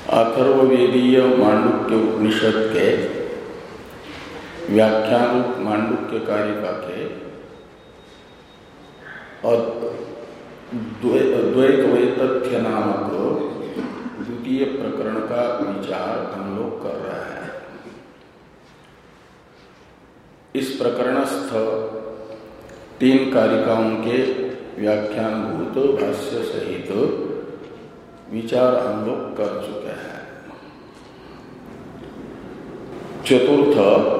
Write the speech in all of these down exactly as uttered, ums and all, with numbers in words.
अथर्ववेदीय मांडुक्य उपनिषद के व्याख्यान मांडुक्य कारिका के और द्वैत वैतथ्य नामक द्वितीय प्रकरण का विचार हम लोग कर रहे हैं। इस प्रकरणस्थ तीन कारिकाओं के व्याख्यानभूत भाष्य सहित विचार हम लोग कर चुके हैं। चतुर्थ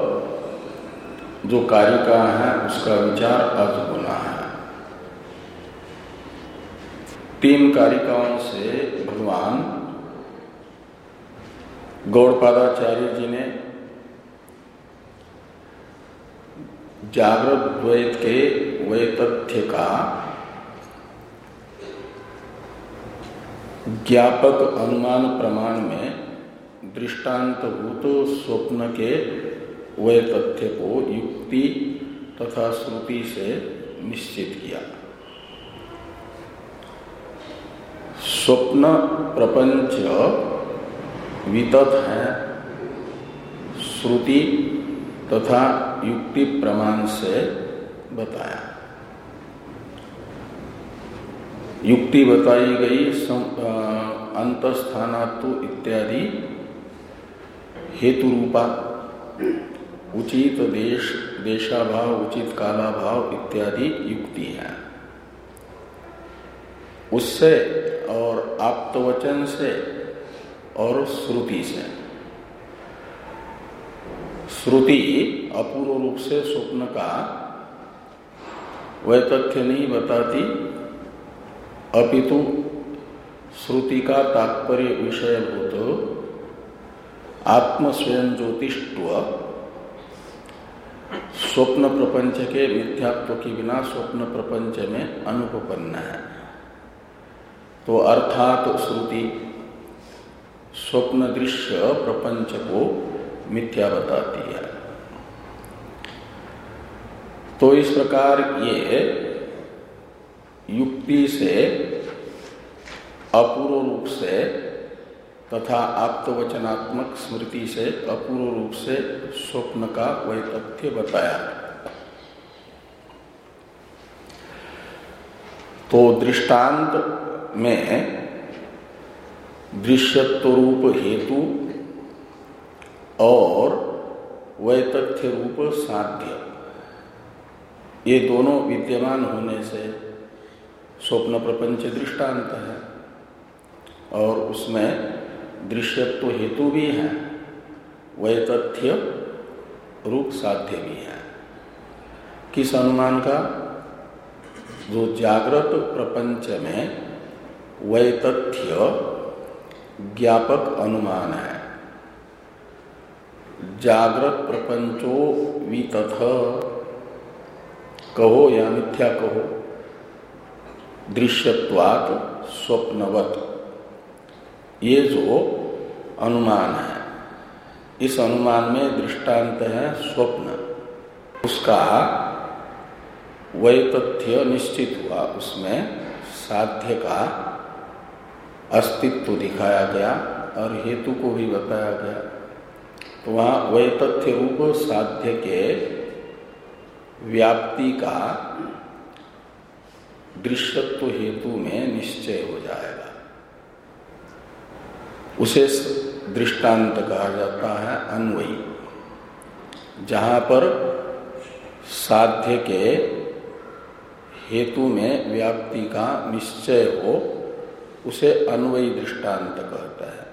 जो कारिका है उसका विचार आज होना है। तीन कारिकाओं से भगवान गौड़पादाचार्य जी ने जागृत द्वैत के वैतथ्य का ज्ञापक अनुमान प्रमाण में दृष्टांतभूत स्वप्न के वैतथ्य को युक्ति तथा श्रुति से निश्चित किया। स्वप्न प्रपंच वितत है श्रुति तथा युक्ति प्रमाण से बताया। युक्ति बताई गई अंतस्थानातु इत्यादि हेतु रूपा उचित देश देशाभाव उचित कालाभाव इत्यादि युक्ति है। उससे और आप्तवचन से और श्रुति से। श्रुति अपूर्व रूप से स्वप्न का वैतथ्य नहीं बताती, अपितु श्रुति का तात्पर्य विषयभूत आत्म स्वयं ज्योतिष्व स्वप्न प्रपंच के मिथ्यात्व के बिना स्वप्न प्रपंच में अनुपपन्न है। तो अर्थात श्रुति स्वप्न दृश्य प्रपंच को मिथ्या बताती है। तो इस प्रकार ये युक्ति से अपूर्व रूप से तथा आप्तवचनात्मक स्मृति से अपूर्व रूप से स्वप्न का वैतथ्य बताया। तो दृष्टांत में दृश्यत्व रूप हेतु और वैतथ्य रूप साध्य ये दोनों विद्यमान होने से स्वप्न प्रपंच दृष्टांत है और उसमें दृश्यत्व हेतु भी है, वैतथ्य रूप साध्य भी है। किस अनुमान का? जो जागृत प्रपंच में वैतथ्य ज्ञापक अनुमान है। जागृत प्रपंचो वितथ कहो या मिथ्या कहो, दृश्यत्वात् स्वप्नवत्, ये जो अनुमान है इस अनुमान में दृष्टांत है स्वप्न। उसका वैतथ्य निश्चित हुआ, उसमें साध्य का अस्तित्व दिखाया गया और हेतु को भी बताया गया। तो वहाँ वैतथ्य रूप साध्य के व्याप्ति का दृश्यत्व हेतु में निश्चय हो जाएगा। उसे दृष्टांत कहा जाता है अन्वयी। जहाँ पर साध्य के हेतु में व्याप्ति का निश्चय हो उसे अन्वयी दृष्टांत कहता है।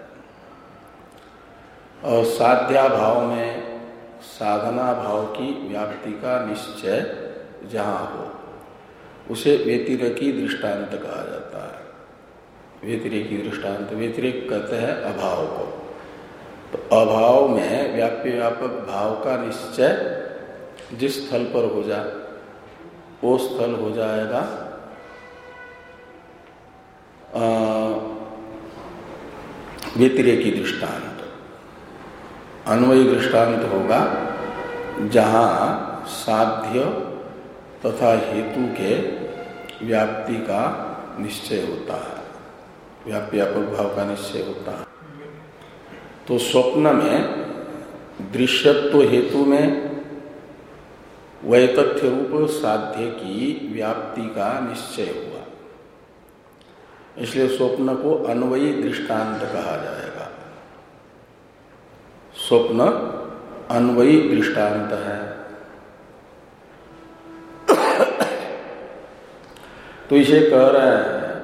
और साध्या भाव में साधना भाव की व्याप्ति का निश्चय जहाँ हो उसे व्यतिरेकी दृष्टांत कहा जाता है। व्यतिरेकी दृष्टांत, व्यतिरेक कहते हैं अभाव को। तो अभाव में व्याप्य व्यापक भाव का निश्चय जिस स्थल पर हो जाए वो स्थल हो जाएगा व्यतिरेकी दृष्टांत। अन्वयी दृष्टांत होगा जहाँ साध्य तथा हेतु के व्याप्ति का निश्चय होता है, व्याप्यापक भाव का निश्चय होता है। तो स्वप्न में दृश्यत्व हेतु में वैतथ्य रूप साध्य की व्याप्ति का निश्चय हुआ, इसलिए स्वप्न को अन्वयी दृष्टांत कहा जाएगा। स्वप्न अन्वयी दृष्टांत है। तो इसे कह रहे हैं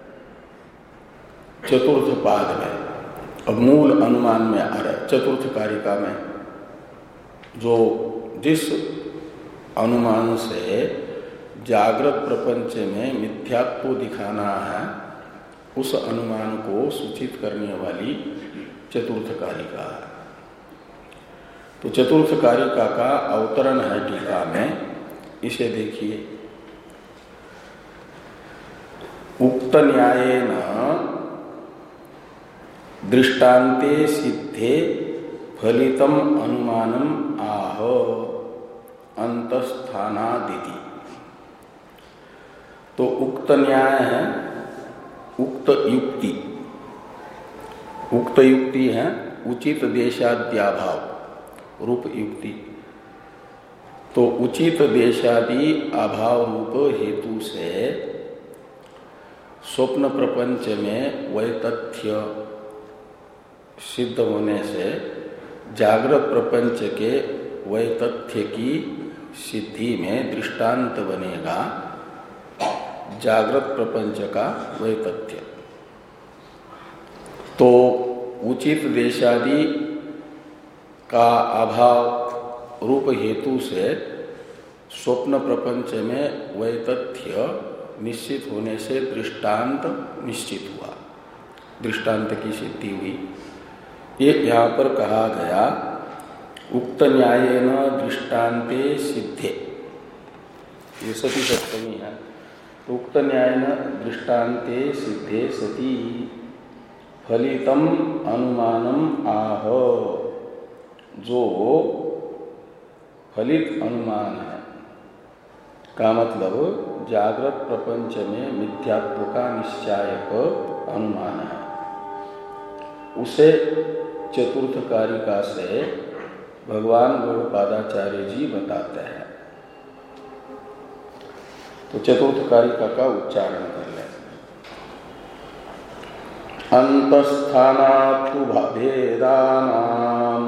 चतुर्थ पाद में, अब मूल अनुमान में आ रहा है चतुर्थ कारिका में, जो जिस अनुमान से जागृत प्रपंच में मिथ्यात्व दिखाना है उस अनुमान को सूचित करने वाली चतुर्थ कारिका है। तो चतुर्थ कारिका का अवतरण है टीका में, इसे देखिए। उक्त न्यायेन दृष्टान्ते सिद्धे फलितम अनुमानम आह अंतस्थानादिति। तो उक्त न्याय है उक्त युक्ति, उक्त युक्ति है उचित देशाद्याभाव रूप युक्ति। तो उचित देशादि अभाव रूप हेतु से स्वप्न प्रपंच में वैतथ्य सिद्ध होने से जागृत प्रपंच के वैतथ्य की सिद्धि में दृष्टांत बनेगा जागृत प्रपंच का वैतथ्य। तो उचित देशादि का अभाव रूप हेतु से स्वप्न प्रपंच में वैतथ्य निश्चित होने से दृष्टांत निश्चित हुआ, दृष्टांत की सिद्धि हुई। ये यहाँ पर कहा गया उक्त न्यायेन दृष्टान्ते सिद्धे, ये सती सप्तमी है। उक्त न्यायेन दृष्टान्ते सिद्धे सती फलितम अनुमानम आह, जो फलित अनुमान है का मतलब जागृत प्रपंच में मिथ्यात्व का निश्चायक अनुमान है, उसे चतुर्थ कारिका से भगवान गौड़पादाचार्य जी बताते हैं। तो चतुर्थ कारिका का उच्चारण कर लें। अंतस्थानातु भेदानाम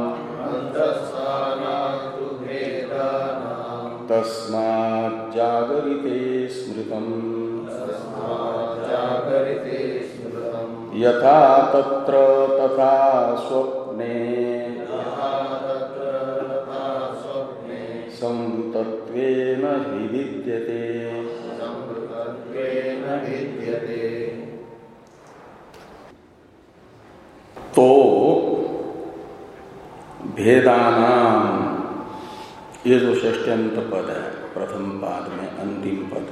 तस्मात् जागरिते स्मृतम् यथा तत्र तथा स्वप्ने संतत्वेन हि विद्यते। तो भेदानाम, ये जो षष्ट्यंत पद है प्रथम पाद में अंतिम पद,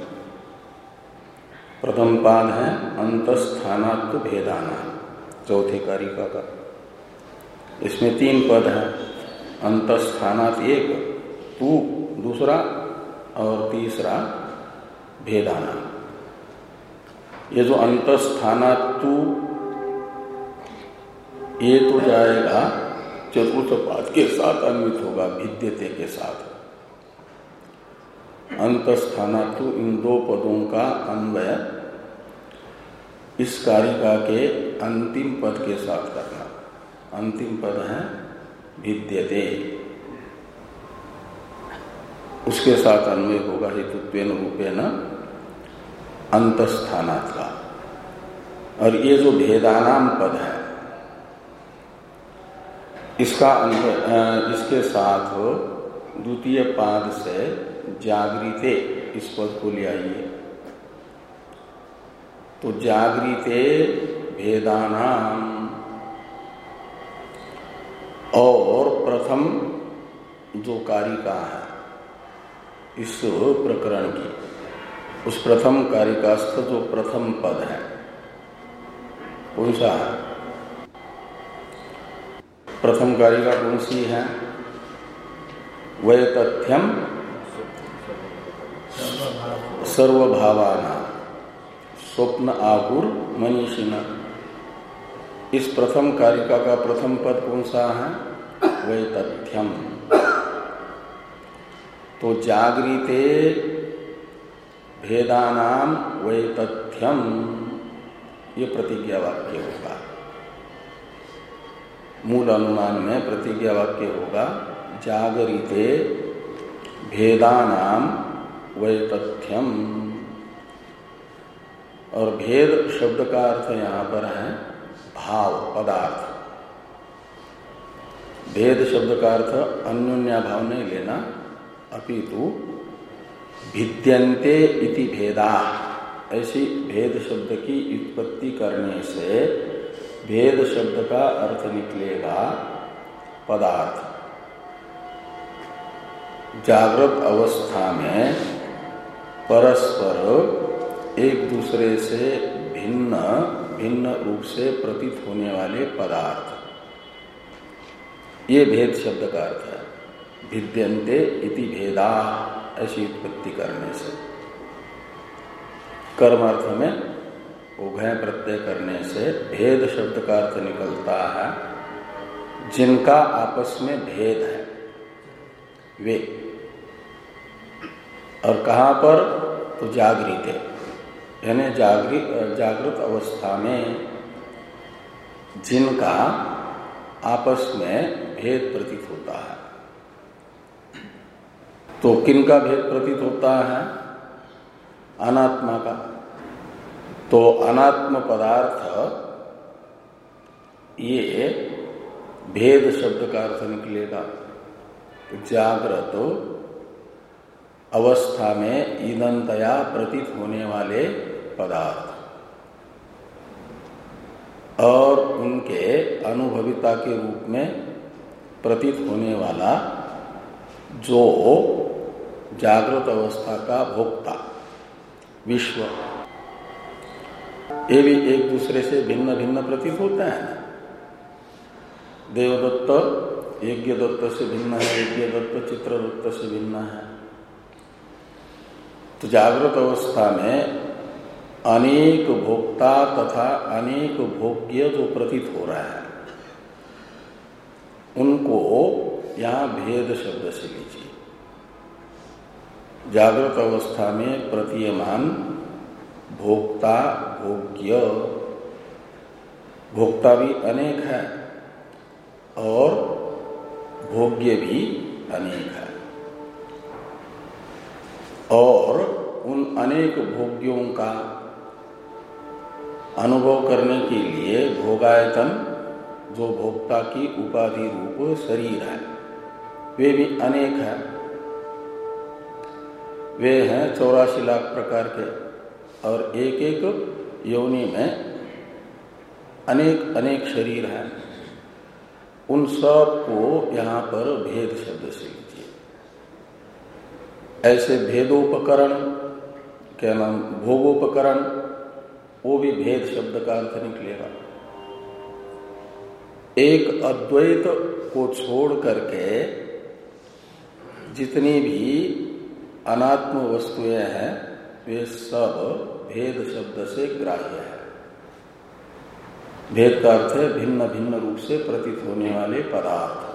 प्रथम पाद है अंतस्थानात्व भेदाना चौथे कारिका का। इसमें तीन पद है, अंतस्थानात एक, तू दूसरा और तीसरा भेदाना। ये जो अंतस्थानात्व ये तो जाएगा चतुर्थ पाद के साथ अन्वित होगा, भिद्यते के साथ। अंतस्थानात्व इन दो पदों का अन्वय इस कारिका के अंतिम पद के साथ करना। अंतिम पद है भिद्यते, उसके साथ अन्वय होगा हेतुत्वेन रूपेण अंतस्थानात् का। और ये जो भेदानाम पद है इसका इसके साथ द्वितीय पाद से जागृते इस पद को ले आइए। तो जागृते भेदानाम, और प्रथम जो कारिका है इस प्रकरण की, उस प्रथम कारिकास्थ जो प्रथम पद है कौन सा है? प्रथम कारिका कौन सी है? वैतथ्यम सर्वभावाना स्वप्न आहुर मनीषिना, इस प्रथम कारिका का प्रथम पद कौन सा है? वैतथ्यम। तो जागृते भेदानाम वैतथ्यम, ये प्रतिज्ञा वाक्य होगा। मूल अनुमान में प्रतिज्ञा वाक्य होगा जागृते भेदानाम वैतथ्यम। और भेद शब्द का अर्थ यहां पर है भाव, पदार्थ। भेद शब्द का अर्थ अन्योन्या भाव नहीं लेना, अपितु भिद्यन्ते इति भेदा, ऐसी भेद शब्द की उत्पत्ति करने से भेद शब्द का अर्थ निकलेगा पदार्थ। जागृत अवस्था में परस्पर एक दूसरे से भिन्न भिन्न रूप से प्रतीत होने वाले पदार्थ, ये भेद शब्द का अर्थ है। भिद्यन्ते इति भेदा, ऐसी उत्पत्ति करने से। कर्मार्थ में उभय प्रत्यय करने से भेद शब्द का अर्थ निकलता है जिनका आपस में भेद है वे। और कहाँ पर? तो जागृत है, यानी जागृत जागृत अवस्था में जिनका आपस में भेद प्रतीत होता है। तो किनका भेद प्रतीत होता है? अनात्मा का। तो अनात्म पदार्थ ये भेद शब्द का अर्थ निकलेगा। जागृत अवस्था में ईदंतया प्रतीत होने वाले पदार्थ और उनके अनुभविता के रूप में प्रतीत होने वाला जो जागृत अवस्था का भोक्ता विश्व, ये भी एक दूसरे से भिन्न भिन्न प्रतीत होता है ना। देवदत्त यज्ञदत्त से भिन्न है, यज्ञदत्त चित्रदत्त से भिन्न है। तो जागृत अवस्था में अनेक भोक्ता तथा अनेक भोग्य जो प्रतीत हो रहा है उनको यहां भेद शब्द से लीजिए। जागृत अवस्था में प्रतीयमान भोक्ता भोग्य, भोक्ता भी अनेक है और भोग्य भी अनेक है। और उन अनेक भोग्यों का अनुभव करने के लिए भोगायतन, जो भोक्ता की उपाधि रूप शरीर है, वे भी अनेक है। वे हैं चौरासी लाख प्रकार के और एक एक योनि में अनेक अनेक शरीर हैं। उन सब को यहाँ पर भेद शब्द से लीजिए। ऐसे भेदोपकरण, क्या नाम, भोगोपकरण, वो भी भेद शब्द का अर्थ निकलेगा। एक अद्वैत को छोड़ करके जितनी भी अनात्म वस्तुएं हैं वे सब भेद शब्द से ग्राह्य है। भेद का अर्थ है भिन्न भिन्न रूप से प्रतीत होने वाले पदार्थ।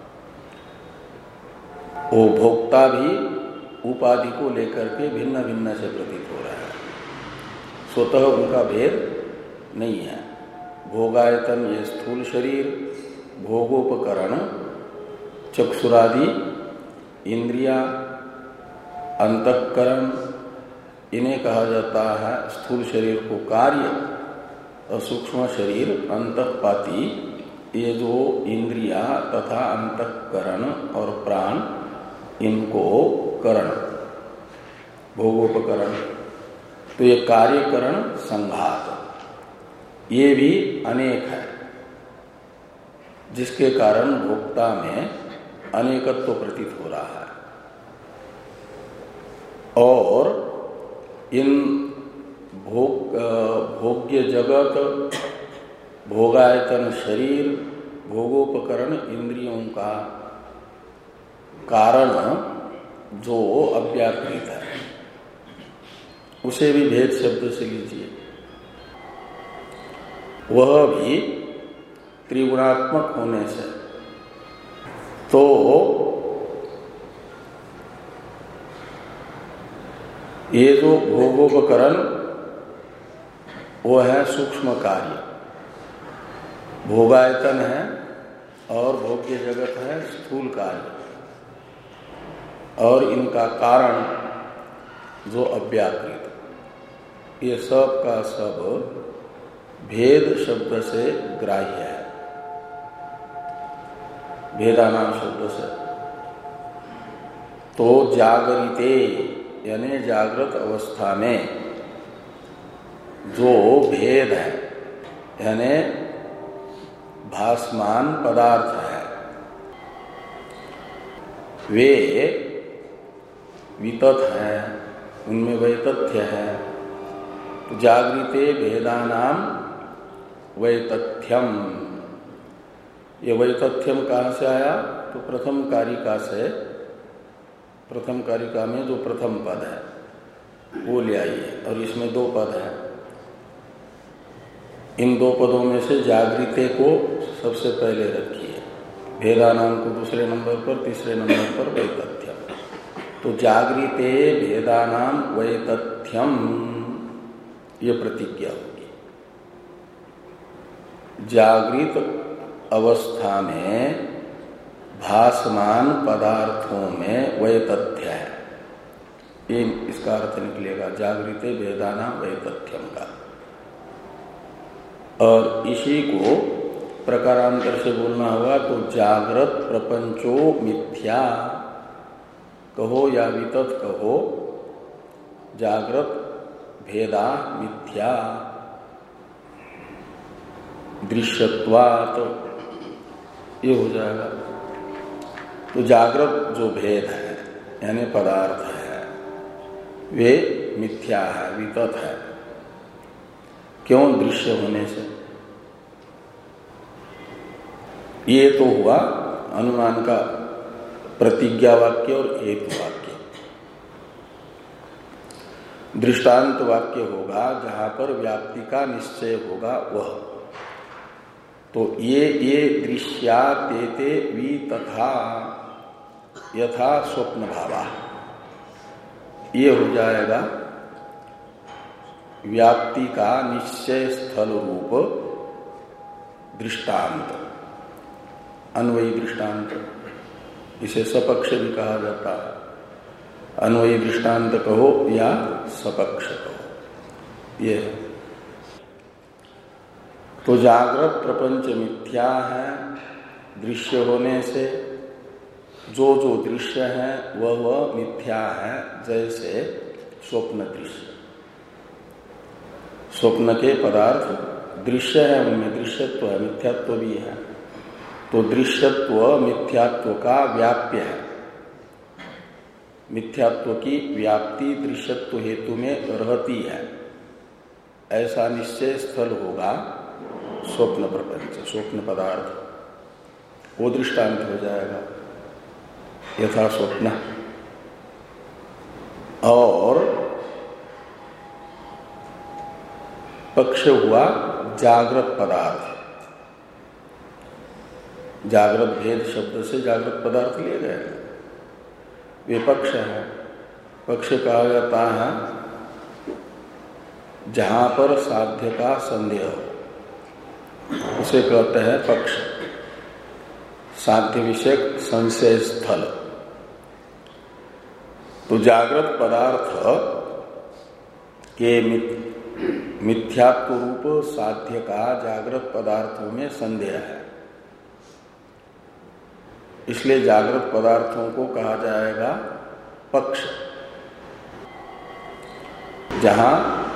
वो भोक्ता भी उपाधि को लेकर के भिन्न भिन्न से प्रतीत हो रहा है, स्वतः उनका भेद नहीं है। भोगायतन ये स्थूल शरीर, भोगोपकरण चक्षुरादि इंद्रिया, अंतःकरण, इन्हें कहा जाता है स्थूल शरीर को कार्य, और सूक्ष्म शरीर अंतःपाती, ये जो इंद्रिया तथा अंतःकरण और प्राण, इनको करण, भोगोपकरण। तो ये कार्यकरण संघात, ये भी अनेक है, जिसके कारण भोक्ता में अनेकत्व प्रतीत हो रहा है। और इन भोग भोग्य जगत, भोगायतन शरीर, भोगोपकरण इंद्रियों का कारण जो अव्याकृत है, उसे भी भेद शब्द से लीजिए। वह भी त्रिगुणात्मक होने से। तो ये जो भोगोपकरण वो है सूक्ष्म कार्य, भोगायतन है, और भोग्य जगत है स्थूल कार्य, और इनका कारण जो अव्याकृत, ये सब का सब भेद शब्द से ग्राह्य है, भेदानाम शब्द से। तो जागरिते यानी जागृत अवस्था में जो भेद है यानी भासमान पदार्थ है, वे वितत हैं, उनमें वैतथ्य है। तो जागृते भेदानाम वैतथ्यम, ये वैतथ्यम कहाँ से आया? तो प्रथम कारिका से, प्रथम कारिका में जो प्रथम पद है वो ले आइए, और इसमें दो पद हैं। इन दो पदों में से जागृते को सबसे पहले रखिए, भेदानाम को दूसरे नंबर पर, तीसरे नंबर पर वैतथ्यम। तो जागृते भेदानाम वैतथ्यम ये प्रतिज्ञा होगी। जागृत अवस्था में भासमान पदार्थों में वैतथ्य है, ये इसका अर्थ निकलेगा जागृते भेदानाम वैतथ्यम का। और इसी को प्रकारांतर से बोलना होगा तो जागृत प्रपंचो मिथ्या कहो या वितत कहो, जागृत भेदा मिथ्या दृश्यत्वात्, ये हो जाएगा। तो जागृत जो भेद है यानी पदार्थ है वे मिथ्या है, वितत है। क्यों? दृश्य होने से। ये तो हुआ अनुमान का प्रतिज्ञा वाक्य और हेतु वाक्य। दृष्टांत वाक्य होगा जहां पर व्याप्ति का निश्चय होगा वह। तो ये ये दृश्या तेते वी तथा यथा स्वप्न भावा, ये हो जाएगा व्याप्ति का निश्चय स्थल रूप दृष्टांत, अन्वयी दृष्टांत। इसे सपक्ष भी कहा जाता है, अन्वयी दृष्टांत कहो या सपक्ष कहो। ये है। तो जागृत प्रपंच मिथ्या है दृश्य होने से, जो जो दृश्य है वह वह मिथ्या है, जैसे स्वप्न दृश्य। स्वप्न के पदार्थ दृश्य है, उनमें दृश्यत्व है, मिथ्यात्व भी है। तो दृश्यत्व मिथ्यात्व का व्याप्य है, मिथ्यात्व की व्याप्ति दृश्यत्व हेतु में रहती है, ऐसा निश्चय स्थल होगा स्वप्न प्रपंच, स्वप्न पदार्थ। वो दृष्टांत हो जाएगा यथा स्वप्न। और पक्ष हुआ जागृत पदार्थ। जागृत भेद शब्द से जागृत पदार्थ लिए गए, वे पक्ष है। पक्ष कहा जाता है जहां पर साध्य का संदेह हो, उसे कहते हैं पक्ष। साध्य विषयक संशय स्थल। तो जागृत पदार्थ के मिथ्यात्व रूप साध्य का जागृत पदार्थों में संदेह है, इसलिए जागृत पदार्थों को कहा जाएगा पक्ष। जहां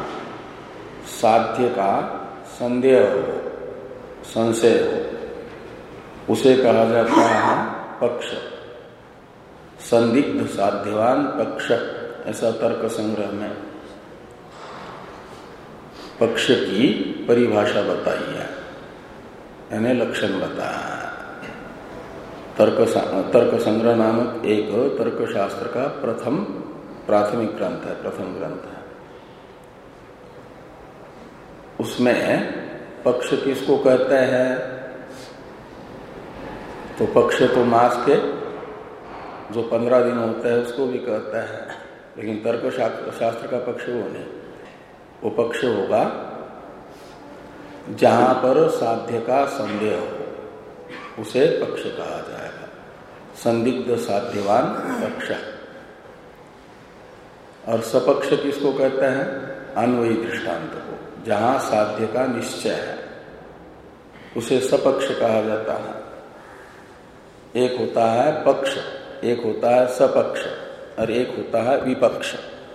साध्य का संदेह हो, संशय हो, उसे कहा जाता है पक्ष। संदिग्ध साध्यवान पक्ष, ऐसा तर्क संग्रह में पक्ष की परिभाषा बताई है, यानी लक्षण बताया है। तर्क तर्क संग्रह नामक एक तर्कशास्त्र का प्रथम प्राथमिक ग्रंथ है, प्रथम ग्रंथ है। उसमें पक्ष किसको कहते हैं? तो पक्ष तो मास के जो पंद्रह दिन होता है उसको भी कहता है, लेकिन तर्क शास्त्र का पक्ष वो नहीं। वो पक्ष होगा जहां पर साध्य का संदेह हो, उसे पक्ष कहा जाएगा। संदिग्ध साध्यवान पक्ष। और सपक्ष किसको कहते हैं? अन्वयी दृष्टांत को, जहां साध्य का निश्चय है उसे सपक्ष कहा जाता है। एक होता है पक्ष, एक होता है सपक्ष और एक होता है विपक्ष।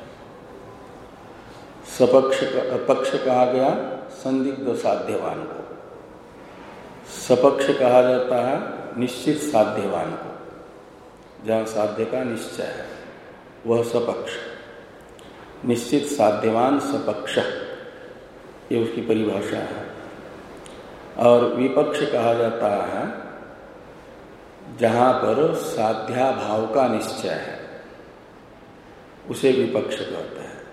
सपक्ष पक्ष कहा गया संदिग्ध साध्यवान को, सपक्ष कहा जाता है निश्चित साध्यवान को, जहां साध्य का निश्चय है वह सपक्ष। निश्चित साध्यवान सपक्ष, ये उसकी परिभाषा है। और विपक्ष कहा जाता है जहां पर साध्याभाव का निश्चय है, उसे विपक्ष कहते हैं।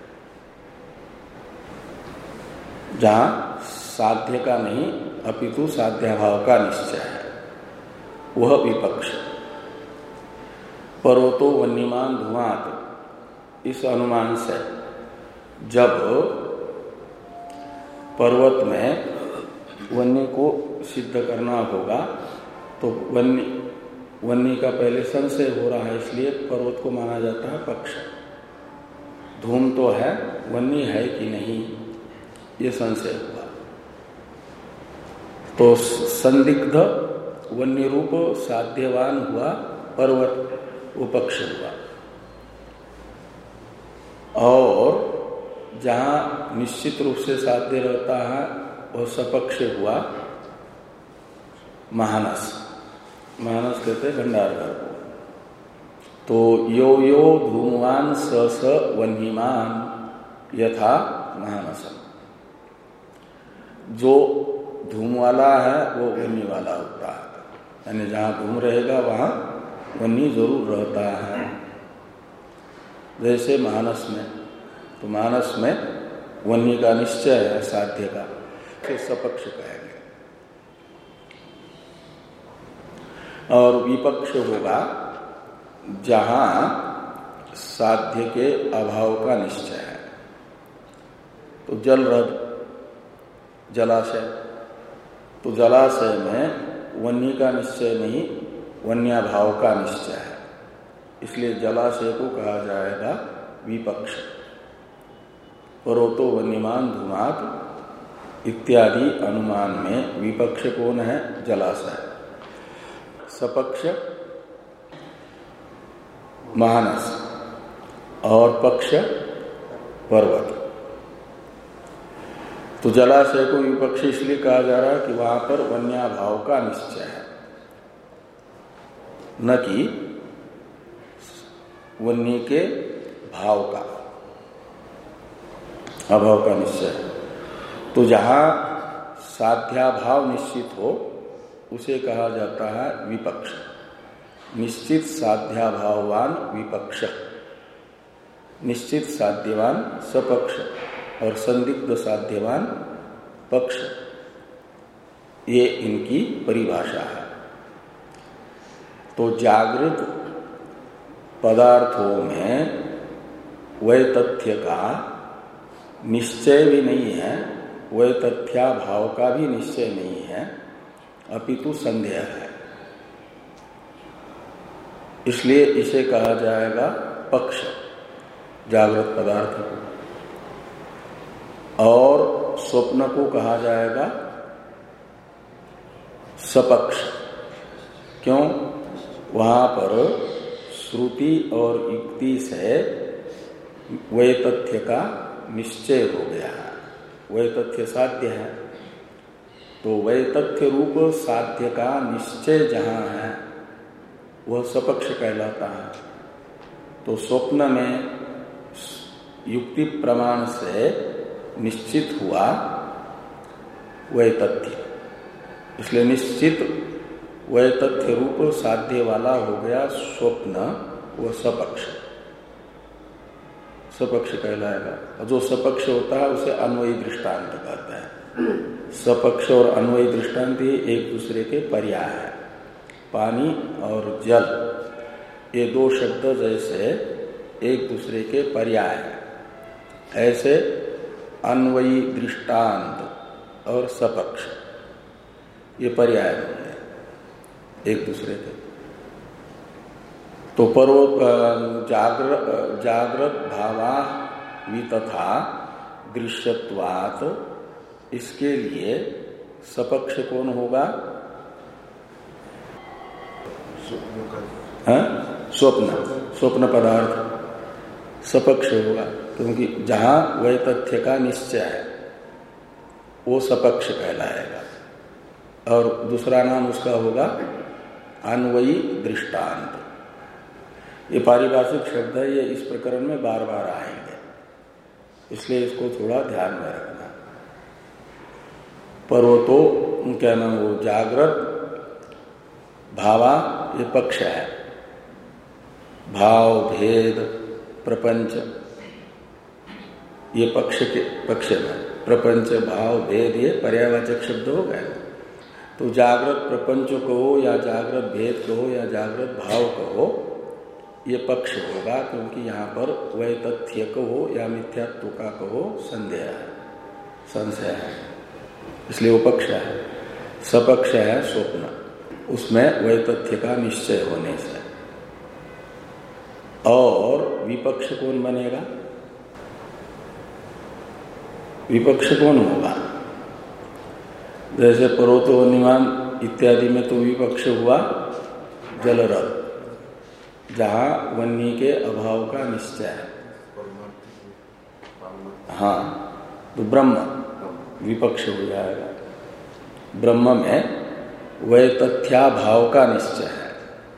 जहां साध्य का नहीं अपितु साध्याभाव का निश्चय है वह विपक्ष। पर्वतो वन्यमान धुआंत, इस अनुमान से जब पर्वत में वन्य को सिद्ध करना होगा तो वन्य वन्य का पहले संशय हो रहा है, इसलिए पर्वत को माना जाता है पक्ष। धूम तो है, वन्य है कि नहीं ये संशय हुआ, तो संदिग्ध वन्य रूप साध्यवान हुआ पर्वत, वो पक्ष हुआ। और जहां निश्चित रूप से साध्य रहता है वह सपक्ष हुआ महानस। महानस कहते भंडारघर को। तो यो यो धूमवान स स वन्यमान यथा महानसम, जो धूम वाला है वो वन्य वाला होता है, यानी जहां धूम रहेगा वहां वन्य जरूर रहता है। जैसे मानस में, तो मानस में वन्य का निश्चय है साध्य का, तो सपक्ष कहेंगे। और विपक्ष होगा जहां साध्य के अभाव का निश्चय है। तो जल रद, जलाशय, तो जलाशय में वन्य का निश्चय नहीं वन्याभाव का निश्चय है, इसलिए जलाशय को कहा जाएगा विपक्ष। पर्वतो वन्यमान धूमात इत्यादि अनुमान में विपक्ष कौन है? जलाशय। सपक्ष महानस और पक्ष पर्वत। तो जलाशय को विपक्ष इसलिए कहा जा रहा है कि वहां पर वन्याभाव का निश्चय है, न कि वन्य के भाव का, अभाव का निश्चय। तो जहां साध्याभाव निश्चित हो उसे कहा जाता है विपक्ष। निश्चित साध्याभाववान विपक्ष, निश्चित साध्यवान सपक्ष और संदिग्ध साध्यवान पक्ष, ये इनकी परिभाषा है। तो जागृत पदार्थों में वह तथ्य का निश्चय भी नहीं है, वह तथ्याभाव का भी निश्चय नहीं है, अपितु संदेह है। इसलिए इसे कहा जाएगा पक्ष, जागृत पदार्थ को। और स्वप्न को कहा जाएगा सपक्ष। क्यों? वहां पर श्रुति और युक्ति से वह तथ्य का निश्चय हो गया है, वह तथ्य साध्य है। तो वह तथ्य रूप साध्य का निश्चय जहां है वह सपक्ष कहलाता है। तो स्वप्न में युक्ति प्रमाण से निश्चित हुआ वह तथ्य, इसलिए निश्चित वह तथ्य रूप साध्य वाला हो गया स्वप्न, वह सपक्ष सपक्ष कहलाएगा। जो सपक्ष होता है उसे अन्वयी दृष्टांत कहते हैं। सपक्ष और अन्वयी दृष्टांत ये एक दूसरे के पर्याय है। पानी और जल, ये दो शब्द जैसे एक दूसरे के पर्याय हैं, ऐसे अन्वयी दृष्टांत और सपक्ष ये पर्याय होंगे एक दूसरे के। तो पर्व जागृत जागृत भावा वितथा दृश्यत्वात्, इसके लिए सपक्ष कौन होगा? हाँ? स्वप्न, स्वप्न पदार्थ सपक्ष होगा, क्योंकि जहां वह तथ्य का निश्चय है वो सपक्ष कहलाएगा। और दूसरा नाम उसका होगा अन्वयी दृष्टांत। ये पारिभाषिक शब्द है, ये इस प्रकरण में बार बार आएंगे, इसलिए इसको थोड़ा ध्यान में रखना। पर्वतो क्या नाम, वो जागृत भावा ये पक्ष है, भाव भेद प्रपंच ये पक्ष के पक्ष में, प्रपंच भाव भेद ये पर्यायवाचक शब्द हो गए। तो जागृत प्रपंच कहो या जागृत भेद कहो या जागृत भाव कहो, ये पक्ष होगा, क्योंकि यहाँ पर वह तथ्य कहो या मिथ्यात्व का कहो संदेह है, संशय है, इसलिए वो पक्ष है। सपक्ष है स्वप्न, उसमें वह तथ्य का निश्चय होने से। और विपक्ष कौन बनेगा? विपक्ष कौन होगा? जैसे पर्वतो निमान इत्यादि में तो विपक्ष हुआ जलरथ, जहां वन्य के अभाव का निश्चय है। हाँ, तो ब्रह्म विपक्ष हो जाएगा। ब्रह्म में वह तथ्याभाव का निश्चय है,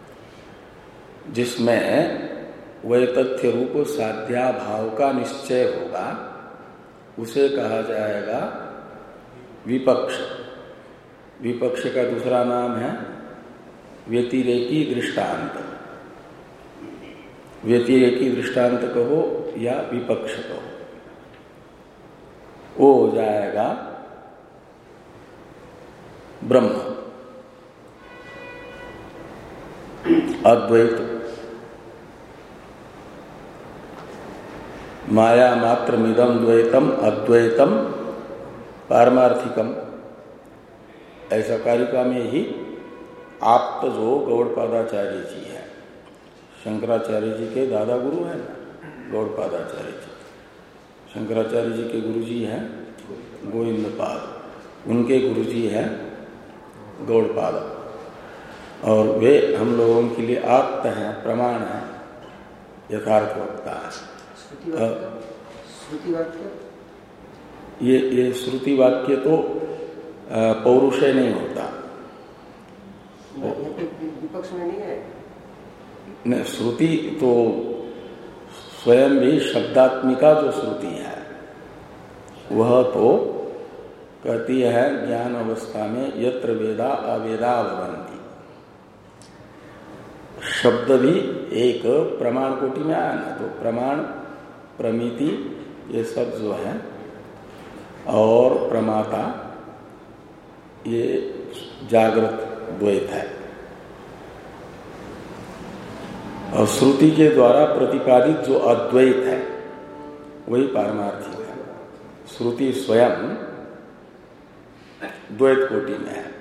जिसमें वह तथ्य रूप साध्याभाव का निश्चय होगा, उसे कहा जाएगा विपक्ष। विपक्ष का दूसरा नाम है व्यतिरेकी दृष्टांत। व्यतिरेकी दृष्टांत कहो या विपक्ष कहो, वो हो जाएगा ब्रह्म। अद्वैत माया मात्र मिदम द्वैतम अद्वैतम पारमार्थिकम, ऐसा कारिका में ही आप्त जो गौड़पादाचार्य जी है, शंकराचार्य जी के दादा गुरु है ना गौड़पादाचार्य जी। शंकराचार्य जी के गुरु जी हैं गोविंदपाद, उनके गुरु जी हैं गौड़पाद, और वे हम लोगों के लिए आप्त हैं, प्रमाण है, यथार्थ वक्ता है। श्रुति वाक्य, ये ये श्रुति वाक्य तो पौरुषय नहीं होता, विपक्ष में नहीं है। नहीं, श्रुति तो स्वयं भी शब्दात्मिका जो श्रुति है वह तो कहती है ज्ञान अवस्था में यत्र वेदा अवेदा भवन्ति। शब्द भी एक प्रमाण कोटि में आया ना, तो प्रमाण प्रमिति ये सब जो है, और प्रमाता ये जागृत द्वैत है। और श्रुति के द्वारा प्रतिपादित जो अद्वैत है वही पारमार्थिक है। श्रुति स्वयं द्वैत कोटि में है,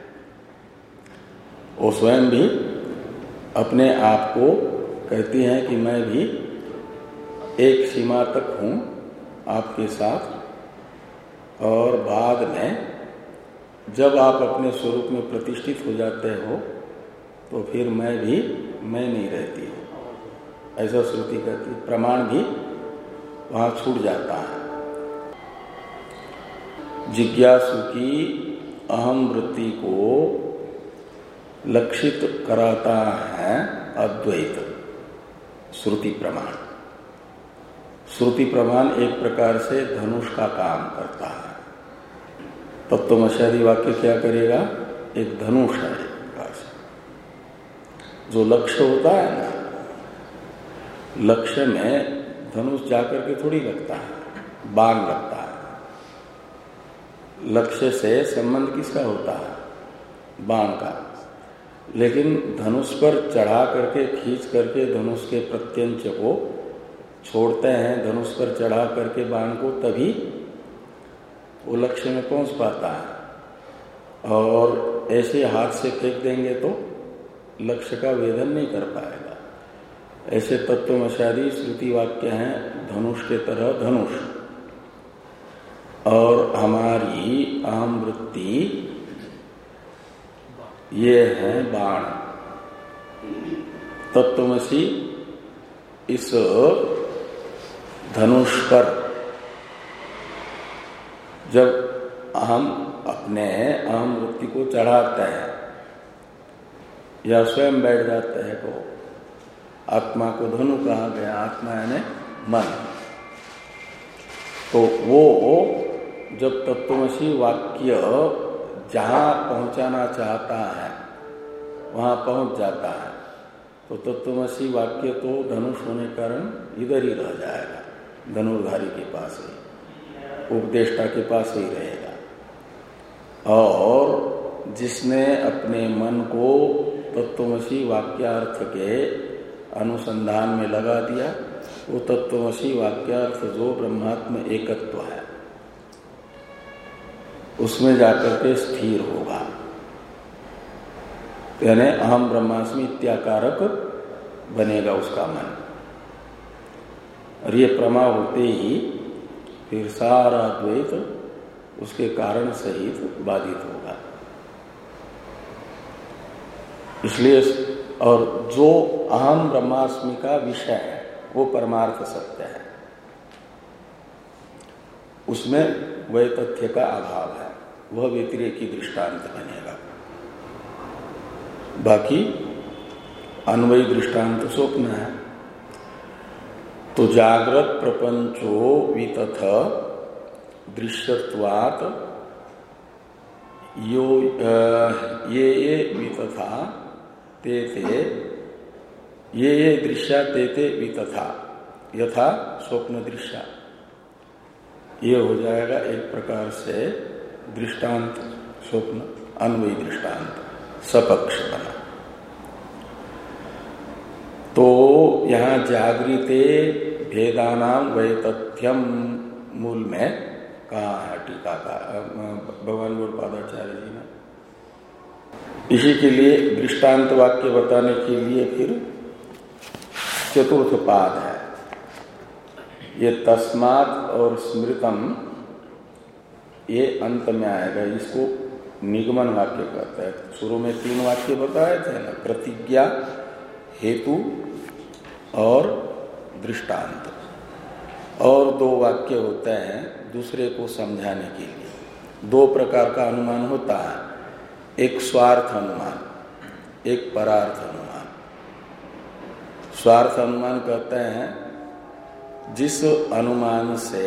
वो स्वयं भी अपने आप को कहती हैं कि मैं भी एक सीमा तक हूं आपके साथ, और बाद में जब आप अपने स्वरूप में प्रतिष्ठित हो जाते हो तो फिर मैं भी मैं नहीं रहती हूं, ऐसा श्रुति कहती है। प्रमाण भी वहां छूट जाता है। जिज्ञासु की अहम वृत्ति को लक्षित कराता है अद्वैत श्रुति प्रमाण। श्रुति प्रमाण एक प्रकार से धनुष का काम करता है। तत्वमशादी वाक्य क्या करेगा? एक धनुष है एक प्रकार से। जो लक्ष्य होता है ना, लक्ष्य में धनुष जाकर के थोड़ी लगता है, बाण लगता है। लक्ष्य से संबंध किसका होता है? बाण का। लेकिन धनुष पर चढ़ा करके खींच करके धनुष के प्रत्यंच को छोड़ते हैं, धनुष पर चढ़ा करके बाण को, तभी वो लक्ष्य में पहुंच पाता है। और ऐसे हाथ से फेंक देंगे तो लक्ष्य का वेदन नहीं कर पाएगा। ऐसे तत्वमशादी श्रुति वाक्य हैं, धनुष के तरह धनुष। और हमारी अहम वृत्ति ये है बाण। तत्वमसी इस धनुष पर जब हम अपने अहम वृत्ति को चढ़ाते हैं या स्वयं बैठ जाते हैं तो आत्मा को धनु कहा गया, आत्मा यानी मन। तो वो जब तत्वमसी वाक्य जहाँ पहुँचाना चाहता है वहाँ पहुँच जाता है, तो तत्वमसी वाक्य तो धनुष होने के कारण इधर ही रह जाएगा, धनुर्धारी के पास ही, उपदेष्टा के पास ही रहेगा। और जिसने अपने मन को तत्वमसी वाक्यार्थ के अनुसंधान में लगा दिया, वो तत्वमसी वाक्यार्थ जो ब्रह्मात्म एकत्व है उसमें जाकर के स्थिर होगा, यानी अहम ब्रह्मास्मि इत्याकारक बनेगा उसका मन। और ये प्रमा होते ही फिर सारा द्वैत उसके कारण सहित बाधित होगा। इसलिए और जो अहम ब्रह्मास्मि का विषय है वो परमार्थ सत्य है, उसमें वह तथ्य का अभाव है, वह व्यतिरेकी दृष्टांत बनेगा। बाकी अन्वयी दृष्टांत स्वप्न है। तो जागृत प्रपंचो वितथ दृश्यत्वात् यो ये ये वितथा ते ते ये ये दृश्या ते ते वितथा यथा स्वप्न दृश्या, ये हो जाएगा एक प्रकार से दृष्टांत स्वप्न अन्वयी दृष्टांत सपक्ष बना। तो यहाँ जागृते भेदानाम वैतथ्यम मूल में कहा है टीका का भगवान गौड़पादाचार्य जी ने। इसी के लिए दृष्टांत वाक्य बताने के लिए फिर चतुर्थ पाद है। ये तस्मात् और स्मृतम ये अंत में आएगा, इसको निगमन वाक्य कहता है। शुरू में तीन वाक्य बताए थे ना, प्रतिज्ञा, हेतु और दृष्टांत, और दो वाक्य होते हैं दूसरे को समझाने के लिए। दो प्रकार का अनुमान होता है, एक स्वार्थ अनुमान, एक परार्थ अनुमान। स्वार्थ अनुमान कहते हैं जिस अनुमान से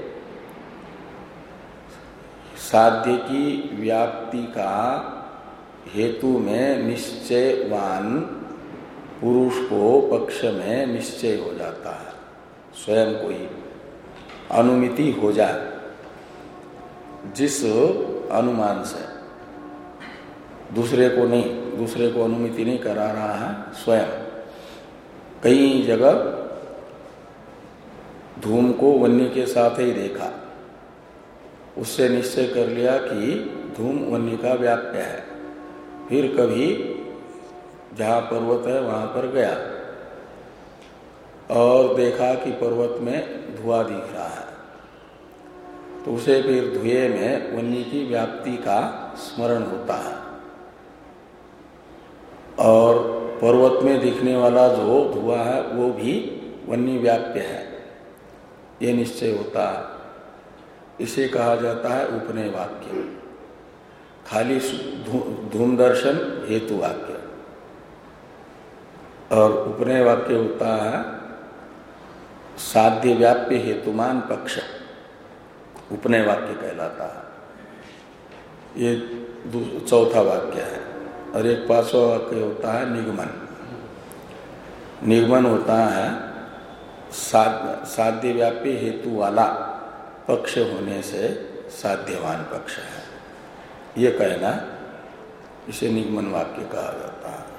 साध्य की व्याप्ति का हेतु में निश्चयवान पुरुष को पक्ष में निश्चय हो जाता है, स्वयं को ही अनुमिति हो जाए। जिस अनुमान से दूसरे को नहीं, दूसरे को अनुमिति नहीं करा रहा है, स्वयं कई जगह धूम को वन्य के साथ ही देखा, उससे निश्चय कर लिया कि धूम वन्य का व्याप्य है। फिर कभी जहाँ पर्वत है वहाँ पर गया और देखा कि पर्वत में धुआं दिख रहा है, तो उसे फिर धुएं में वन्य की व्याप्ति का स्मरण होता है, और पर्वत में दिखने वाला जो धुआं है वो भी वन्य व्याप्य है, ये निश्चय होता है। इसे कहा जाता है उपनय वाक्य। खाली धूम दर्शन हेतु वाक्य, और उपनय वाक्य होता है साध्य व्याप्य हेतुमान पक्ष, उपनय वाक्य कहलाता है। ये चौथा वाक्य है। और एक पांचवा वाक्य होता है निगमन। निगमन होता है साध्य व्याप्य हेतु वाला पक्ष होने से साध्यवान पक्ष है, ये कहना इसे निगमन वाक्य कहा जाता है।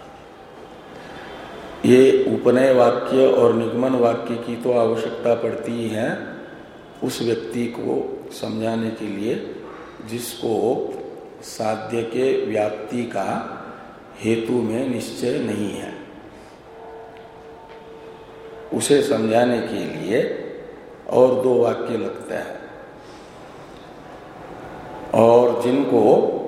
ये उपनय वाक्य और निगमन वाक्य की तो आवश्यकता पड़ती है उस व्यक्ति को समझाने के लिए जिसको साध्य के व्याप्ति का हेतु में निश्चय नहीं है। उसे समझाने के लिए और दो वाक्य लगते हैं। और जिनको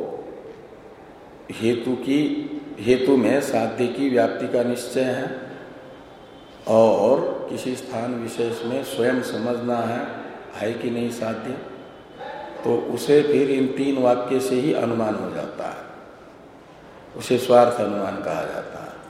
हेतु की हेतु में साध्य की व्याप्ति का निश्चय है और किसी स्थान विशेष में स्वयं समझना है है कि नहीं साध्य, तो उसे फिर इन तीन वाक्य से ही अनुमान हो जाता है। उसे स्वार्थ अनुमान कहा जाता है।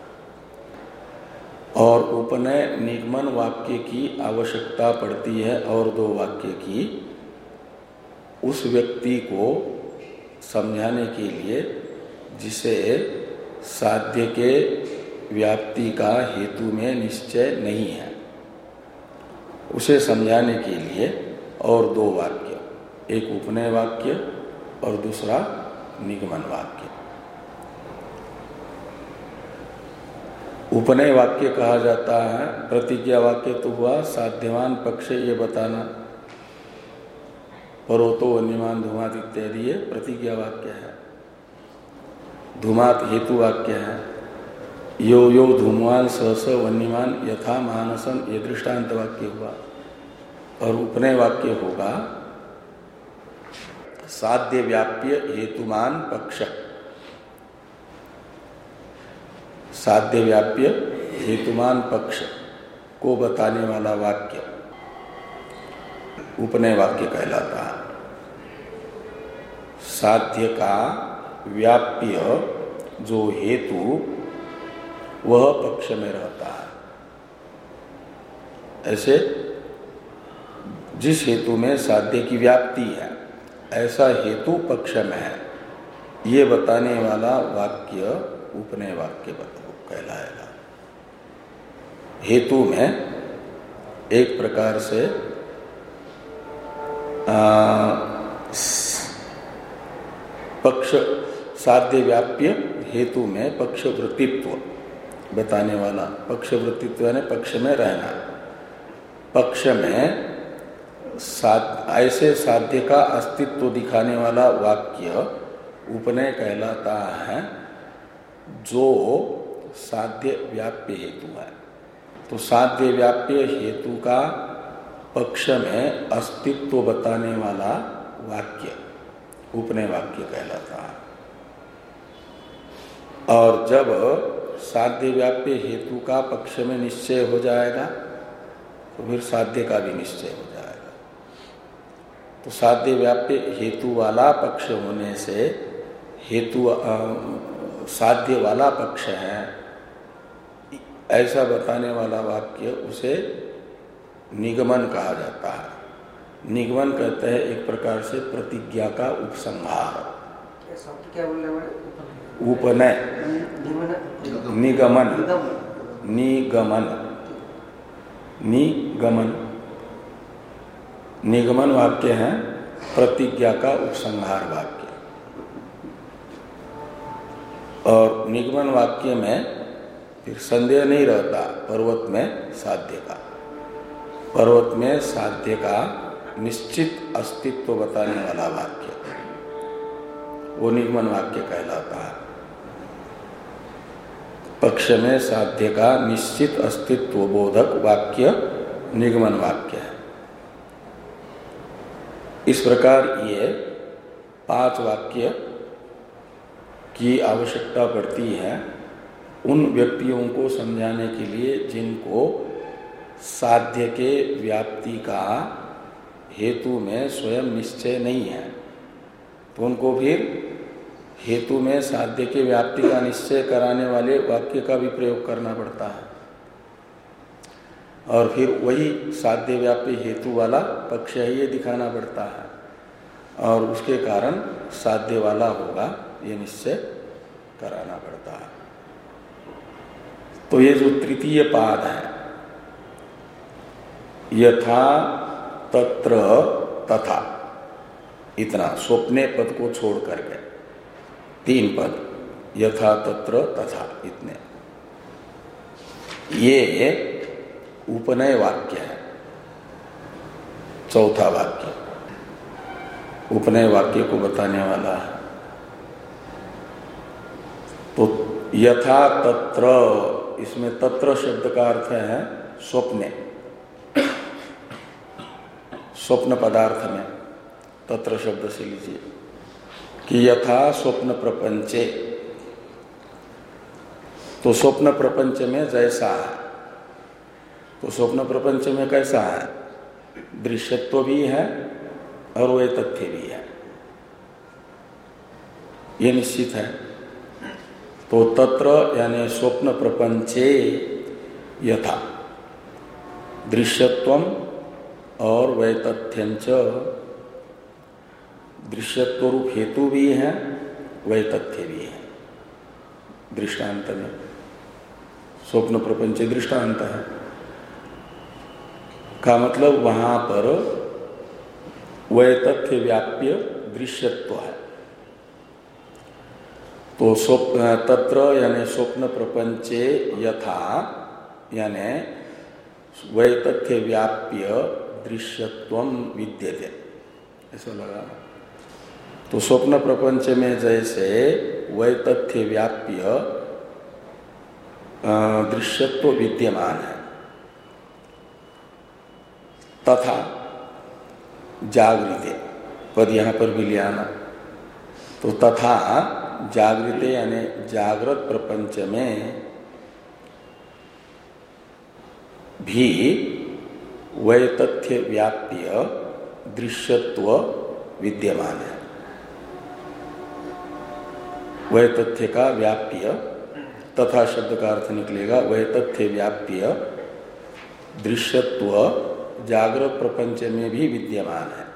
और उपनय निगमन वाक्य की आवश्यकता पड़ती है और दो वाक्य की उस व्यक्ति को समझाने के लिए जिसे साध्य के व्याप्ति का हेतु में निश्चय नहीं है। उसे समझाने के लिए और दो वाक्य, एक उपनय वाक्य और दूसरा निगमन वाक्य। उपनय वाक्य कहा जाता है, प्रतिज्ञा वाक्य तो हुआ साध्यवान पक्ष ये बताना, परोतो वन्यमान धूमात इत्यादि ये प्रतिज्ञा वाक्य है। धूमात हेतु वाक्य है। यो यो धूमवान सहस वन्यमान यथा मानसम ये दृष्टांत वाक्य हुआ। और उपनय वाक्य होगा साध्य व्याप्य हेतुमान पक्ष, साध्य व्याप्य हेतुमान पक्ष को बताने वाला वाक्य उपनय वाक्य कहलाता है। साध्य का व्याप्य जो हेतु वह पक्ष में रहता है। ऐसे जिस हेतु में साध्य की व्याप्ति है ऐसा हेतु पक्ष में है, ये बताने वाला वाक्य उपनय वाक्य कहलाएगा। हेतु में एक प्रकार से आ, पक्ष साध्य व्याप्य हेतु में पक्ष वृत्तित्व बताने वाला, पक्ष वृत्तित्व यानी पक्ष में रहना, पक्ष में साध, ऐसे साध्य का अस्तित्व दिखाने वाला वाक्य उपनय कहलाता है जो साध्य व्याप्य हेतु है। तो साध्य व्याप्य हेतु का पक्ष में अस्तित्व बताने वाला वाक्य उपनय वाक्य कहलाता है। और जब साध्य व्याप्य हेतु का पक्ष में निश्चय हो जाएगा तो फिर साध्य का भी निश्चय हो जाएगा। तो साध्य व्याप्य हेतु वाला पक्ष होने से हेतु साध्य वाला पक्ष है ऐसा बताने वाला वाक्य उसे निगमन कहा जाता है। निगमन कहते हैं एक प्रकार से प्रतिज्ञा का उपसंहार। क्या बोल रहे हैं? उपनय निगमन निगमन निगमन निगमन वाक्य है प्रतिज्ञा का उपसंहार वाक्य। और निगमन वाक्य में फिर संदेह नहीं रहता पर्वत में साध्य का, पर्वत में साध्य का निश्चित अस्तित्व बताने वाला वाक्य वो निगमन वाक्य कहलाता है। पक्ष में साध्य का निश्चित अस्तित्व बोधक वाक्य निगमन वाक्य है। इस प्रकार ये पांच वाक्य की आवश्यकता पड़ती है उन व्यक्तियों को समझाने के लिए जिनको साध्य के व्याप्ति का हेतु में स्वयं निश्चय नहीं है। तो उनको फिर हेतु में साध्य के व्याप्ति का निश्चय कराने वाले वाक्य का भी प्रयोग करना पड़ता है। और फिर वही साध्य व्याप्ति हेतु वाला पक्ष है ये दिखाना पड़ता है और उसके कारण साध्य वाला होगा ये निश्चय कराना पड़ता है। तो ये जो तृतीय पाद है यथा तत्र तथा, इतना स्वप्ने पद को छोड़ करके तीन पद यथा तत्र तथा इतने। ये उपनय वाक्य है, चौथा वाक्य उपनय वाक्य को बताने वाला है। तो यथा तत्र, इसमें तत्र शब्द का अर्थ है स्वप्ने, स्वप्न पदार्थ में तत्र शब्द से लीजिए कि यथा स्वप्न प्रपंचे, तो स्वप्न प्रपंच में जैसा है, तो स्वप्न प्रपंच में कैसा है, दृश्यत्व भी है और वह तथ्य भी है, ये निश्चित है। तो तत्र यानी स्वप्न प्रपंचे यथा दृश्यत्वम और वैतथ्यंच, दृश्यत्व रूप हेतु भी है, वैतथ्य भी है। दृष्टांत में स्वप्न प्रपंच दृष्टांत है का मतलब वहां पर वैतथ्य व्याप्य दृश्यत्व है। तो स्वप्न तत्र यानी स्वप्न प्रपंचे यथा यानी वैतथ्य व्याप्य दृश्यत्वम विद्यते, ऐसा लगा। तो स्वप्न प्रपंच में जैसे वैतथ्य व्याप्य दृश्यत्व विद्यमान है, तथा जागृते पद यहां पर भी ले आना। तो तथा जागृते यानी जागृत प्रपंच में भी वैतथ्य व्याप्य दृश्यत्व विद्यमान है। वैतथ्य का व्याप्य, तथा शब्द का अर्थ निकलेगा वैतथ्य व्याप्य दृश्यत्व जागृत प्रपंच में भी विद्यमान है,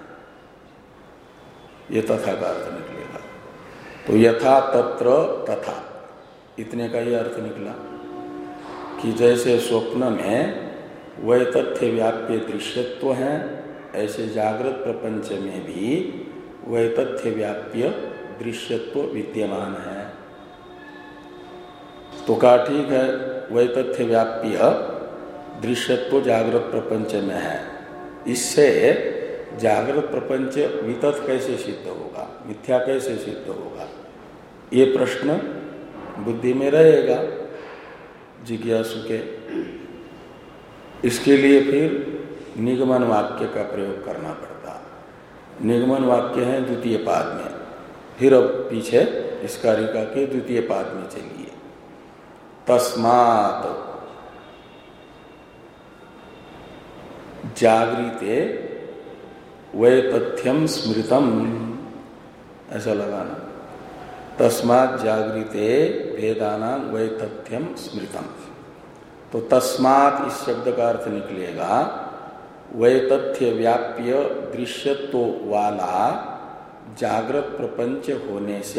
ये तथा का अर्थ निकलेगा। तो यथा तत्र तथा इतने का ये अर्थ निकला कि जैसे स्वप्न में वैतथ्य व्याप्य दृश्यत्व है, ऐसे जागृत प्रपंच में भी वैतथ्य व्याप्य दृश्यत्व विद्यमान है। तो का ठीक है, वैतथ्य व्याप्य दृश्यत्व जागृत प्रपंच में है, इससे जागृत प्रपंच वितथ कैसे सिद्ध होगा, मिथ्या कैसे सिद्ध होगा, ये प्रश्न बुद्धि में रहेगा जिज्ञासु के। इसके लिए फिर निगमन वाक्य का प्रयोग करना पड़ता। निगमन वाक्य है द्वितीय पाद में, फिर अब पीछे इस कारिका के द्वितीय पाद में चलिए। तस्मात् जागृते वैतथ्यम स्मृतम, ऐसा लगाना। तस्मात् जागृते भेदानां वैतथ्यम स्मृतम। तो तस्मात् इस शब्द का अर्थ निकलेगा वैतथ्य व्याप्य दृश्यत्व वाला जागृत प्रपंच होने से।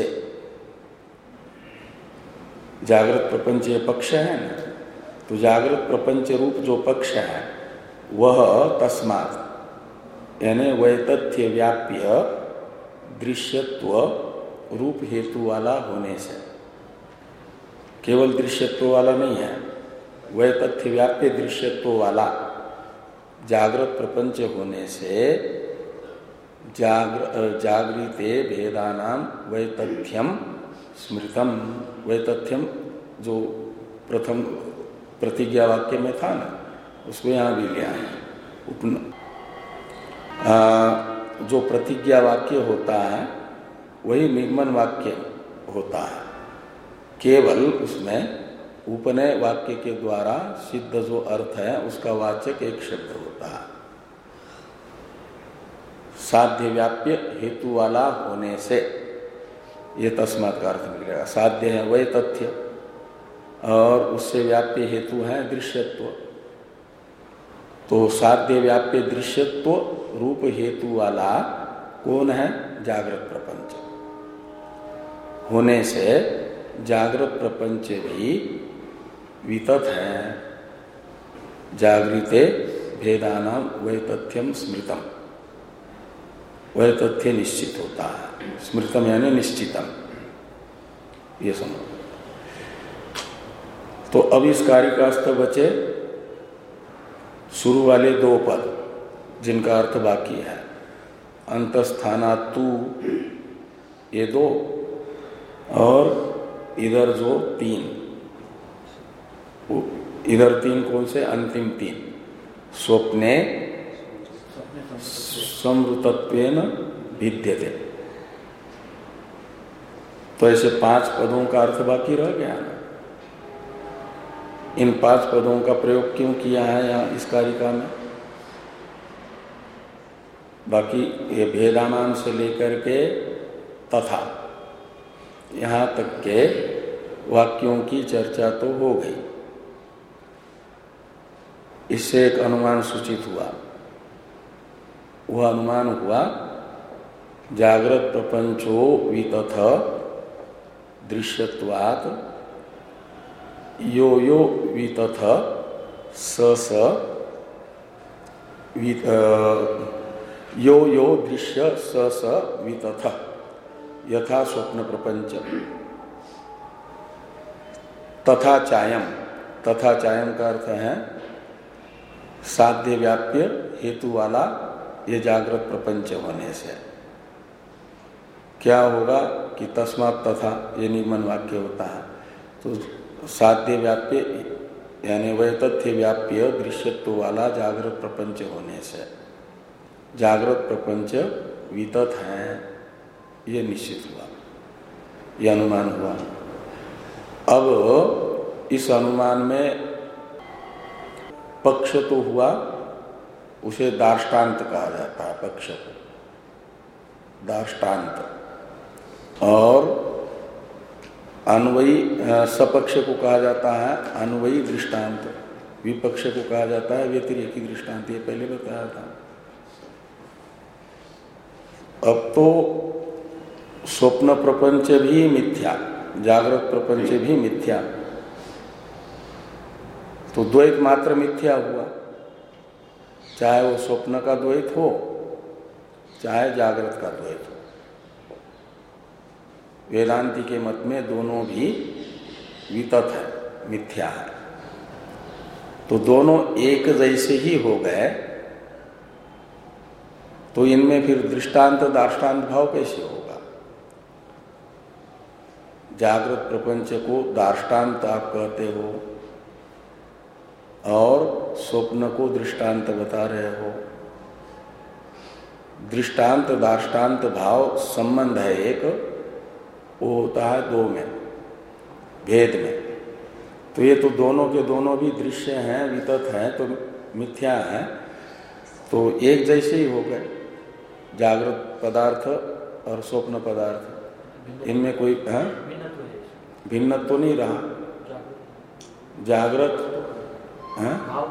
जागृत प्रपंच ये पक्ष है ना, तो जागृत प्रपंच रूप जो पक्ष है वह तस्मात् यानी वैतथ्य व्याप्य दृश्यत्व रूप हेतु वाला होने से। केवल दृश्यत्व वाला नहीं है, वैतथ्य व्याप्य दृश्यत्व वाला जागृत प्रपंच होने से जागृ जागृते भेदानां वैतथ्यम स्मृतम। वैतथ्यम जो प्रथम प्रतिज्ञा वाक्य में था ना, उसको यहाँ भी लिया है। उपन आ, जो प्रतिज्ञा वाक्य होता है वही निगमन वाक्य होता है, केवल उसमें उपनय वाक्य के द्वारा सिद्ध जो अर्थ है उसका वाचक एक शब्द होता है। साध्य व्याप्य हेतु वाला होने से ये तस्मात् का अर्थ मिलेगा। साध्य है वही तथ्य और उससे व्याप्य हेतु है दृश्यत्व। तो साध्य व्याप्य दृश्यत्व रूप हेतु वाला कौन है? जागृत प्रपंच होने से जागृत प्रपंच भी वितथ है। जागृते भेदानां वैतथ्यम स्मृतम, वैतथ्य निश्चित होता है। स्मृतम यानी निश्चितम। ये समझ। तो अब इस कारिकास्थ बचे शुरू वाले दो पद जिनका अर्थ बाकी है, अंतस्थाना तू ये दो, और इधर जो तीन, इधर तीन कौन से? अंतिम तीन, स्वप्ने समृतत्वेन भिद्यते। तो ऐसे पांच पदों का अर्थ बाकी रह गया ना। इन पांच पदों का प्रयोग क्यों किया है यहाँ इस कारिका में? बाकी ये भेदानाम से लेकर के तथा यहाँ तक के वाक्यों की चर्चा तो हो गई। इससे एक अनुमान सूचित हुआ। वह अनुमान हुआ जागृत प्रपंचो वितथ दृश्यत्वात् यो यो वितथ स स यो यो दृश्य स स वितथ यथा स्वप्न प्रपंच तथा चायम। तथा चायम का अर्थ है साध्य व्याप्य हेतु वाला ये जागृत प्रपंच होने से क्या होगा कि तस्मात् तथा ये निगमन वाक्य होता है। तो साध्य व्याप्य यानी वह तथ्य व्याप्य दृश्यत्व वाला जागृत प्रपंच होने से जागृत प्रपंच वितत है, ये निश्चित हुआ, ये अनुमान हुआ। अब इस अनुमान में पक्ष तो हुआ, उसे दार्ष्टान्त कहा जाता है, पक्ष को दार्ष्टान्त, और अन्वयी सपक्ष को कहा जाता है अन्वयी दृष्टांत, विपक्ष को कहा जाता है व्यतिरेकी दृष्टांत। ये पहले बताया था। अब तो स्वप्न प्रपंच भी मिथ्या, जागृत प्रपंच भी मिथ्या, तो द्वैत मात्र मिथ्या हुआ, चाहे वो स्वप्न का द्वैत हो चाहे जागृत का द्वैत हो। वेदांती के मत में दोनों भी वितत है, मिथ्या है। तो दोनों एक जैसे ही हो गए, तो इनमें फिर दृष्टांत दार्ष्टान्त भाव कैसे होगा? जागृत प्रपंच को दार्ष्टान्त आप कहते हो और स्वप्न को दृष्टांत बता रहे हो। दृष्टांत दार्ष्टान्त भाव संबंध है एक, वो होता है दो में, भेद में। तो ये तो दोनों के दोनों भी दृश्य हैं, वितत हैं, तो मिथ्या हैं, तो एक जैसे ही हो गए जागृत पदार्थ और स्वप्न पदार्थ। इनमें कोई है भिन्न तो नहीं रहा। जागृत है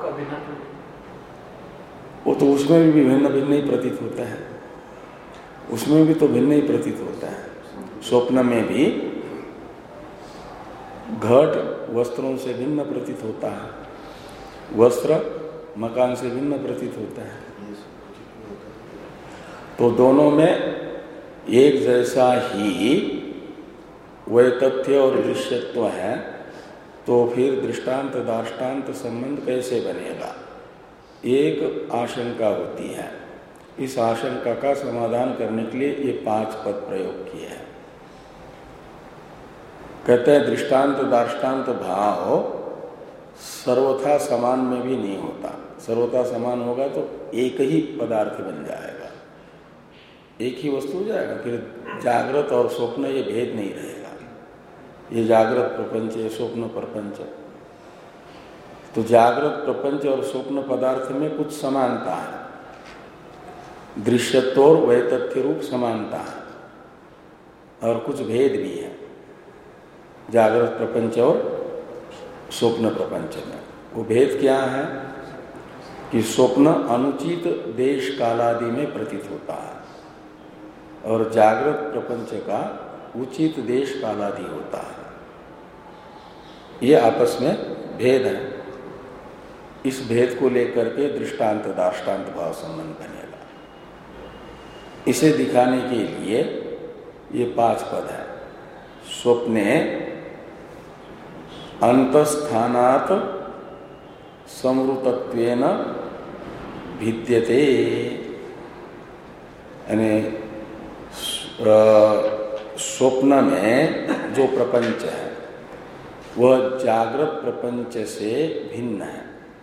वो तो उसमें भी भिन्न भिन्न ही प्रतीत होता है, उसमें भी तो भिन्न ही प्रतीत होता है। स्वप्न में भी घट वस्त्रों से भिन्न प्रतीत होता है, वस्त्र मकान से भिन्न प्रतीत होता है। तो दोनों में एक जैसा ही वह तथ्य और दृश्यत्व है, तो फिर दृष्टांत दार्ष्टान्त संबंध कैसे बनेगा? एक आशंका होती है। इस आशंका का समाधान करने के लिए ये पांच पद प्रयोग किए हैं। कहते हैं दृष्टांत दार्ष्टान्त भाव सर्वथा समान में भी नहीं होता। सर्वथा समान होगा तो एक ही पदार्थ बन जाएगा, एक ही वस्तु हो जाएगा। फिर जागृत और स्वप्न ये भेद नहीं रहेगा। ये जागृत प्रपंच, ये स्वप्न प्रपंच। तो जागृत प्रपंच और स्वप्न पदार्थ में कुछ समानता है, दृश्यत्व और वैतथ्य रूप समानता है, और कुछ भेद भी है जागृत प्रपंच और स्वप्न प्रपंच में। वो भेद क्या है कि स्वप्न अनुचित देश कालादि में प्रतीत होता है और जागृत प्रपंच का उचित देश कालादि होता है। ये आपस में भेद है। इस भेद को लेकर के दृष्टांत दार्ष्टान्त भाव संबंध बनेगा। इसे दिखाने के लिए ये पांच पद है। स्वप्ने अंतस्थानात् समृतत्वेन भिद्यते, यानी स्वप्न में जो प्रपंच है वह जागृत प्रपंच से भिन्न है।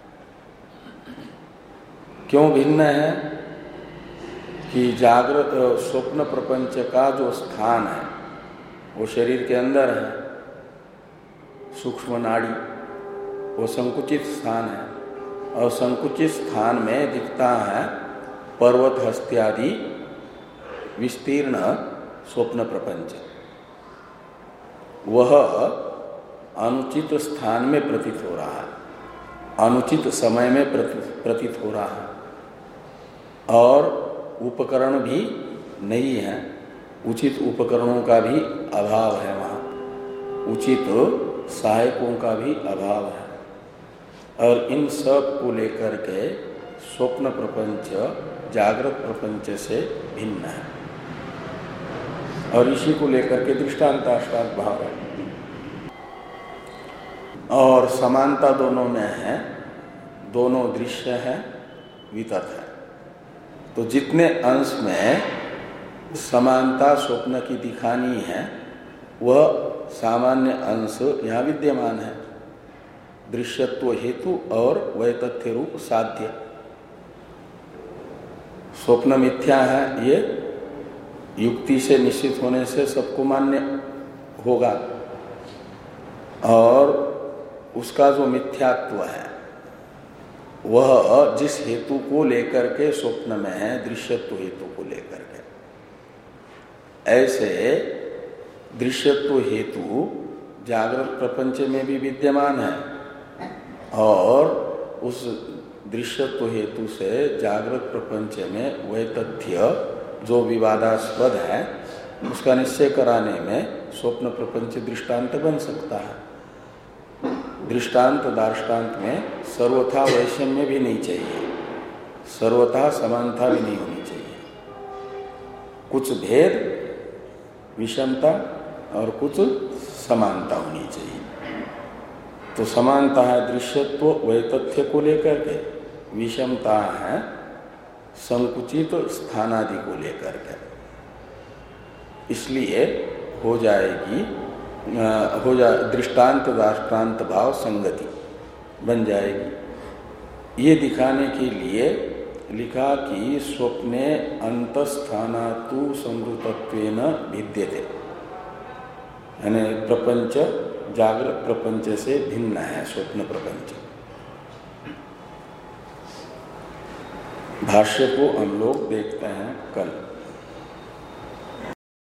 क्यों भिन्न है? कि जागृत स्वप्न प्रपंच का जो स्थान है वो शरीर के अंदर है, सूक्ष्म नाड़ी, वो संकुचित स्थान है, और संकुचित स्थान में दिखता है पर्वत हस्त्यादि विस्तीर्ण स्वप्न प्रपंच। वह अनुचित स्थान में प्रतीत हो रहा है, अनुचित समय में प्रतीत हो रहा है, और उपकरण भी नहीं है, उचित उपकरणों का भी अभाव है, वहाँ उचित सहायकों का भी अभाव है। और इन सब को लेकर के स्वप्न प्रपंच जागृत प्रपंच से भिन्न है, और इसी को लेकर के दृष्टांताश्वाद भाव है। और समानता दोनों में है, दोनों दृश्य है, वितत है। तो जितने अंश में समानता स्वप्न की दिखानी है वह सामान्य अंश यहाँ विद्यमान है, दृश्यत्व हेतु और वैतथ्य रूप साध्य। स्वप्न मिथ्या है ये युक्ति से निश्चित होने से सबको मान्य होगा, और उसका जो मिथ्यात्व है वह जिस हेतु को लेकर के स्वप्न में है, दृश्यत्व हेतु को लेकर के, ऐसे दृश्यत्व हेतु जागृत प्रपंच में भी विद्यमान है, और उस दृश्यत्व हेतु से जागृत प्रपंच में वह तथ्य जो विवादास्पद है उसका निश्चय कराने में स्वप्न प्रपंच दृष्टांत बन सकता है। दृष्टांत दार्ष्टान्त में सर्वथा वैषम्य भी नहीं चाहिए, सर्वथा समानता भी नहीं होनी चाहिए, कुछ भेद विषमता और कुछ समानता होनी चाहिए। तो समानता है दृश्यत्व वैतथ्य को लेकर के, विषमता है संकुचित स्थानादि को लेकर के। इसलिए हो जाएगी हो जा दृष्टांत दार्ष्टान्त भाव संगति बन जाएगी। ये दिखाने के लिए लिखा कि स्वप्ने अंतस्थानातु समृतत्वेन भिद्यते, यानी प्रपंच जागृत प्रपंच से भिन्न है स्वप्न प्रपंच। भाष्य को हम लोग देखते हैं कल।